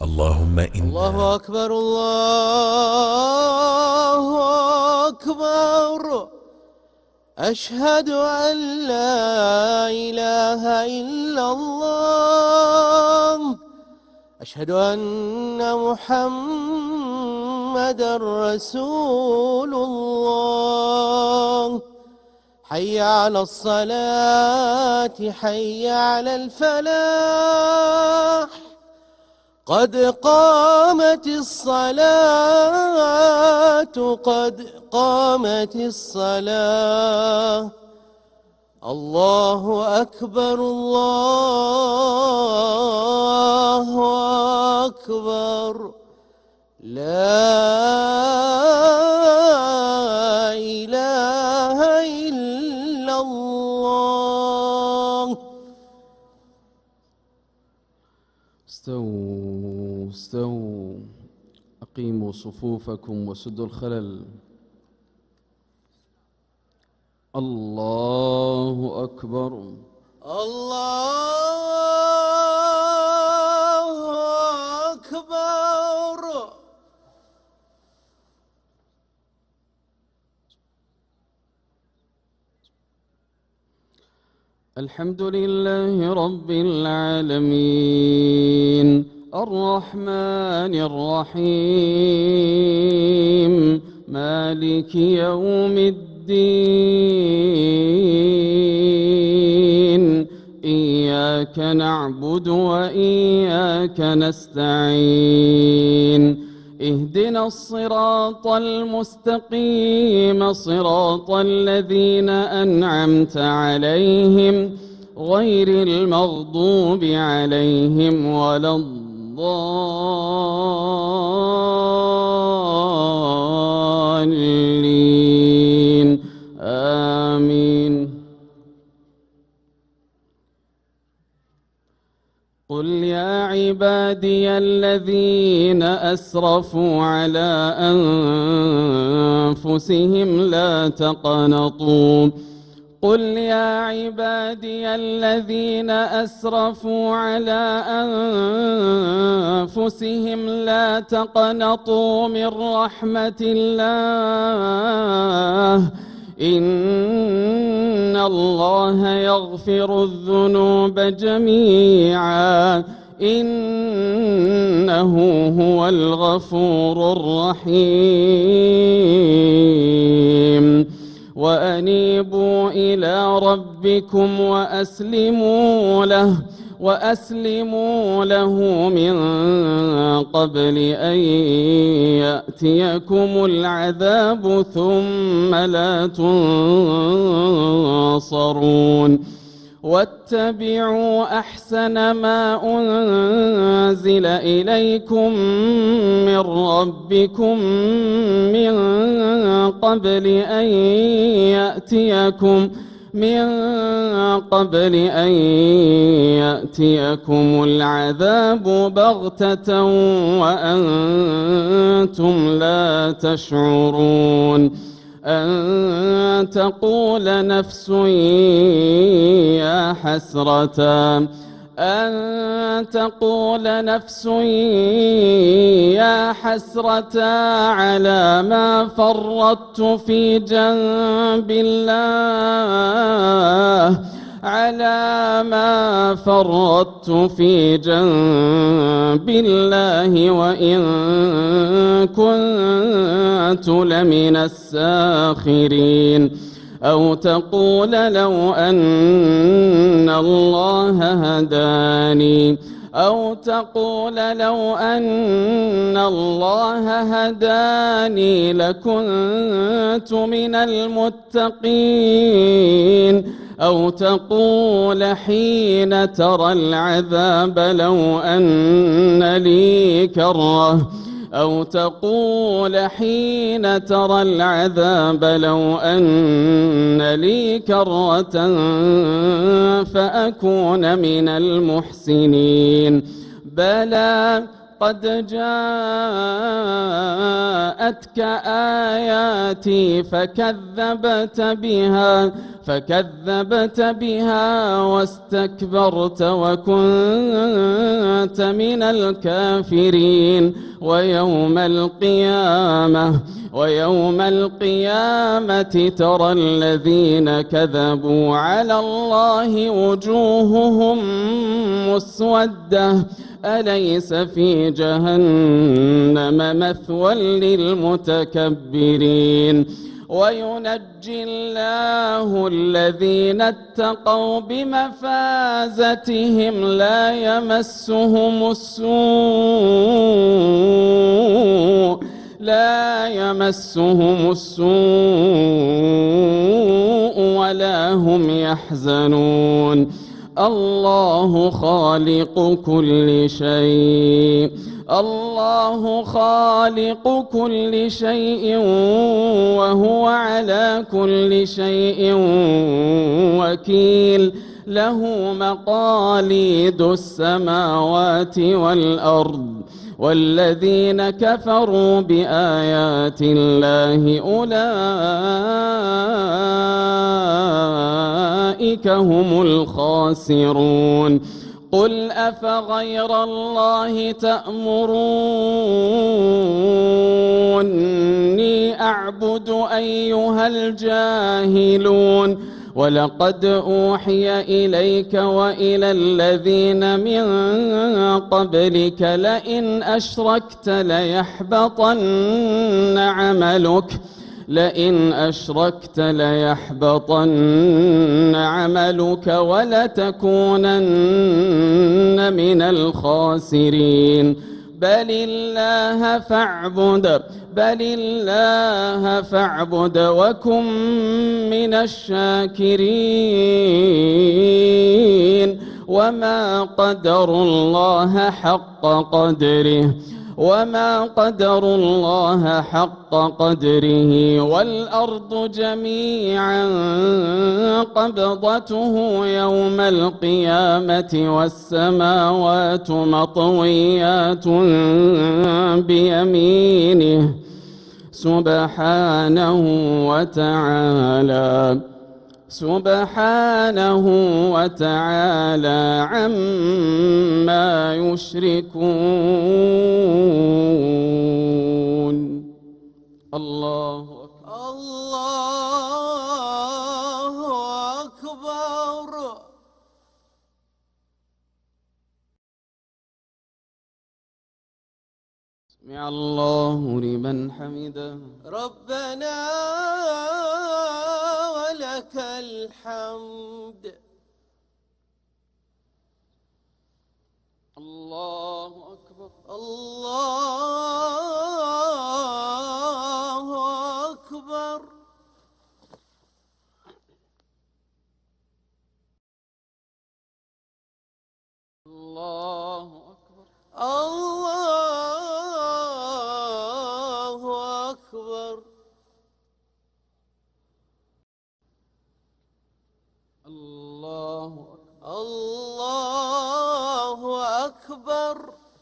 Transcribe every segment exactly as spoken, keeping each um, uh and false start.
اللهم إنا الله أكبر الله أكبر. أشهد أن لا إله إلا الله. أشهد أن محمدًا رسول الله. حي على الصلاة حي على الفلاح. قد قامت الصلاة قد قامت الصلاة. الله أكبر الله أكبر. لا إله إلا الله. استووا استووا أقيموا صفوفكم وسدوا الخلل. الله أكبر. الله أكبر. الحمد لله رب العالمين الرحمن الرحيم مالك يوم الدين. إياك نعبد وإياك نستعين. اهدنا الصراط المستقيم صراط الذين أنعمت عليهم غير المغضوب عليهم ولا الضالين آمين. قل يا عبادي الذين أسرفوا على أنفسهم لا تقنطوا قل يا عبادي الذين أسرفوا على أنفسهم لا تقنطوا من رحمة الله إن الله يغفر الذنوب جميعا إنه هو الغفور الرحيم. وأنيبوا إلى ربكم وأسلموا له وأسلموا له من قبل أن يأتيكم العذاب ثم لا تنصرون. واتبعوا أحسن ما أنزل إليكم من ربكم من قبل أن يأتيكم من قبل أن يأتيكم العذاب بغتة وأنتم لا تشعرون. أن تقول نفس يا حسرة أن تقول نفس يا حسرة على ما فرطت في جنب الله على ما فرطت في جنب الله وإن كنت لمن الساخرين. أو تقول لو أن الله هداني أو تقول لو أن الله هداني لكنت من المتقين. أو تقول حين ترى العذاب لو أن لي كرة أو تقول حين ترى العذاب لو أن لي كرة فأكون من المحسنين. بلى قد جاءتك آياتي فكذبت بها فكذبت بها واستكبرت وكنت من الكافرين ويوم القيامة ويوم القيامة ترى الذين كذبوا على الله وجوههم مسودة أليس في جهنم مثوى للمتكبرين وينجي الله الذين اتقوا بمفازتهم لا يمسهم السوء لا يمسهم السوء ولا هم يحزنون الله خالق كل شيء الله خالق كل شيء وهو على كل شيء وكيل له مقاليد السماوات والأرض والذين كفروا بآيات الله أولئك هم الخاسرون قل أفغير الله تأمروني أعبد أيها الجاهلون ولقد أوحي إليك وإلى الذين من قبلك لئن أشركت ليحبطن عملك لئن أشركت ليحبطن عملك ولتكونن من الخاسرين بل الله فاعبد بل الله فاعبد وكن من الشاكرين وما قدروا الله حق قدره وما قدروا الله حق قدره والأرض جميعا قبضته يوم القيامة والسماوات مطويات بيمينه سبحانه وتعالى سبحانه وتعالى عما يشركون الله أكبر الله أكبر سمع الله لمن حمده ربنا ولك الحمد الله أكبر الله أكبر الله أكبر الله أكبر الله الله أكبر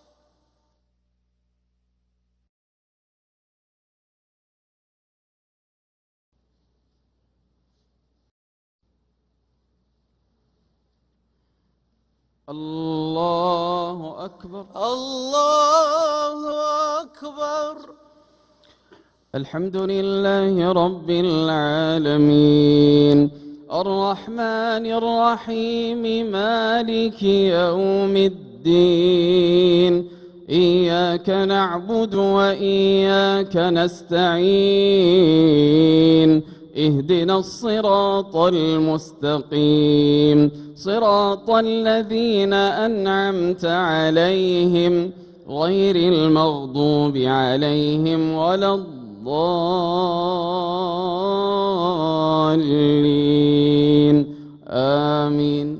الله أكبر الله أكبر الحمد لله رب العالمين الرحمن الرحيم مالك يوم الدين إياك نعبد وإياك نستعين اهدنا الصراط المستقيم صراط الذين أنعمت عليهم غير المغضوب عليهم ولا الضالين آمين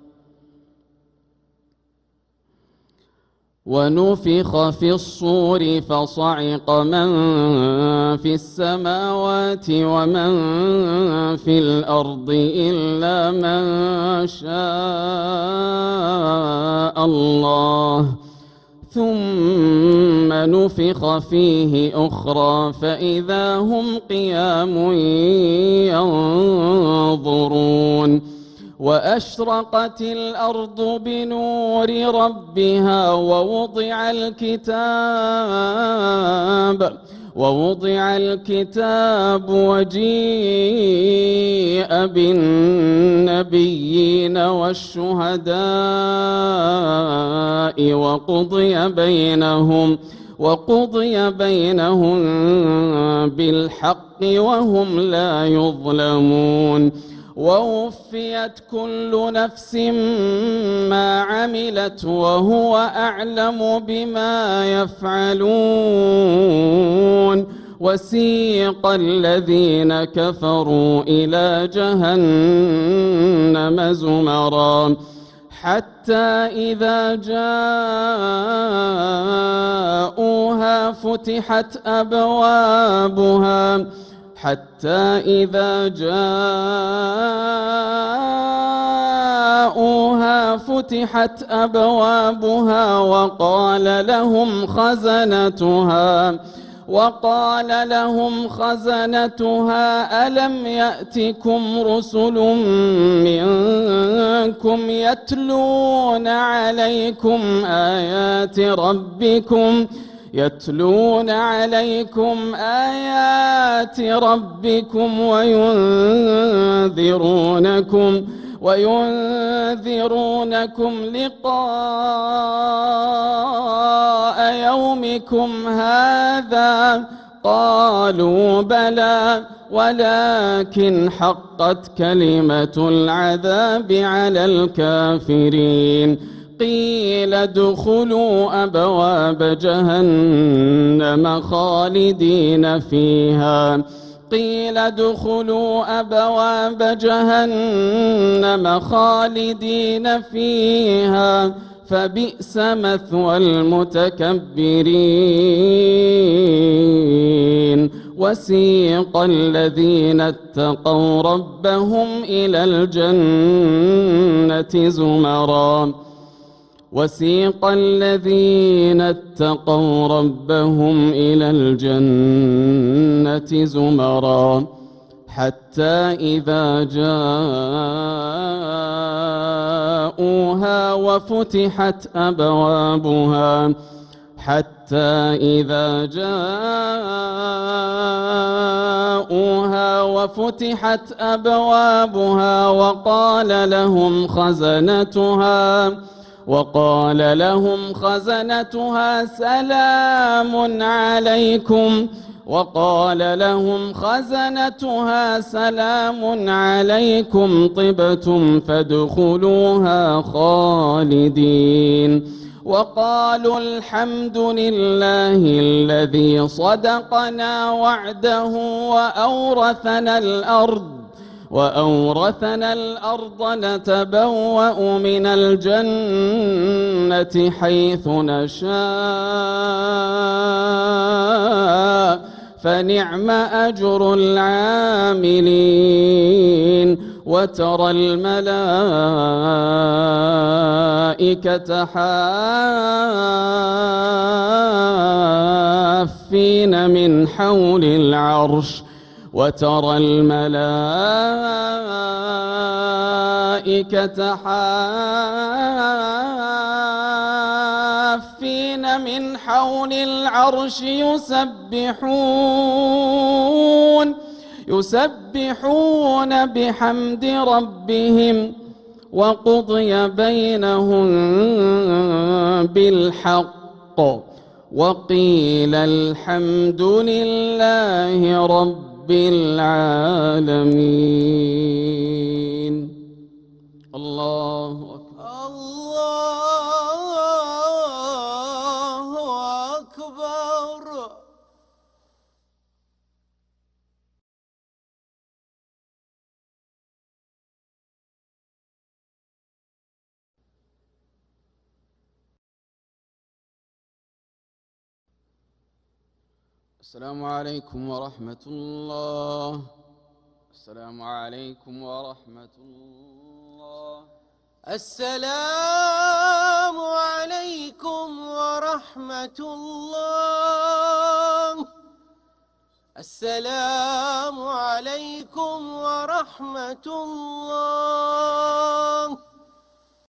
ونفخ في الصور فصعق من في السماوات ومن في الأرض إلا من شاء الله ثم نفخ فيه أخرى فإذا هم قيام ينظرون وأشرقت الأرض بنور ربها ووضع الكتاب ووضع الكتاب وجيء بالنبيين والشهداء وقضي بينهم وقضي بينهم بالحق وهم لا يظلمون ووفيت كل نفس ما عملت وهو أعلم بما يفعلون وسيق الذين كفروا إلى جهنم زمرا حتى إذا جاءوها فتحت أبوابها حتى إذا جاءوها فتحت أبوابها وقال لهم خزنتها وقال لهم خزنتها ألم يأتكم رسل منكم يتلون عليكم آيات ربكم يتلون عليكم آيات ربكم وينذرونكم وينذرونكم لقاء يومكم هذا قالوا بلى ولكن حقت كلمة العذاب على الكافرين قيل ادخلوا أبواب جهنم خالدين فيها قيل ادخلوا أبواب جهنم خالدين فيها فبئس مثوى المتكبرين وسيق الذين اتقوا ربهم إلى الجنة زمرا وسيق الذين اتقوا ربهم إلى الجنة زمرا حتى إذا جاءوها وفتحت أبوابها حتى إذا جاءوها وفتحت أبوابها وقال لهم خزنتها وقال لهم خزنتها سلام عليكم وقال لهم خزنتها سلام عليكم طبتم فادخلوها خالدين وقالوا الحمد لله الذي صدقنا وعده وأورثنا الأرض وأورثنا الأرض نتبوأ من الجنة حيث نشاء فنعم أجر العاملين وترى الملائكة حافين من حول العرش وترى الملائكة حافين من حول العرش يسبحون يسبحون بحمد ربهم وقضي بينهم بالحق وقيل الحمد لله رب بالعالمين. الله أكبر الله أكبر. السلام عليكم ورحمة الله. السلام عليكم ورحمة الله. السلام عليكم ورحمة ورحمة الله. السلام عليكم ورحمة الله.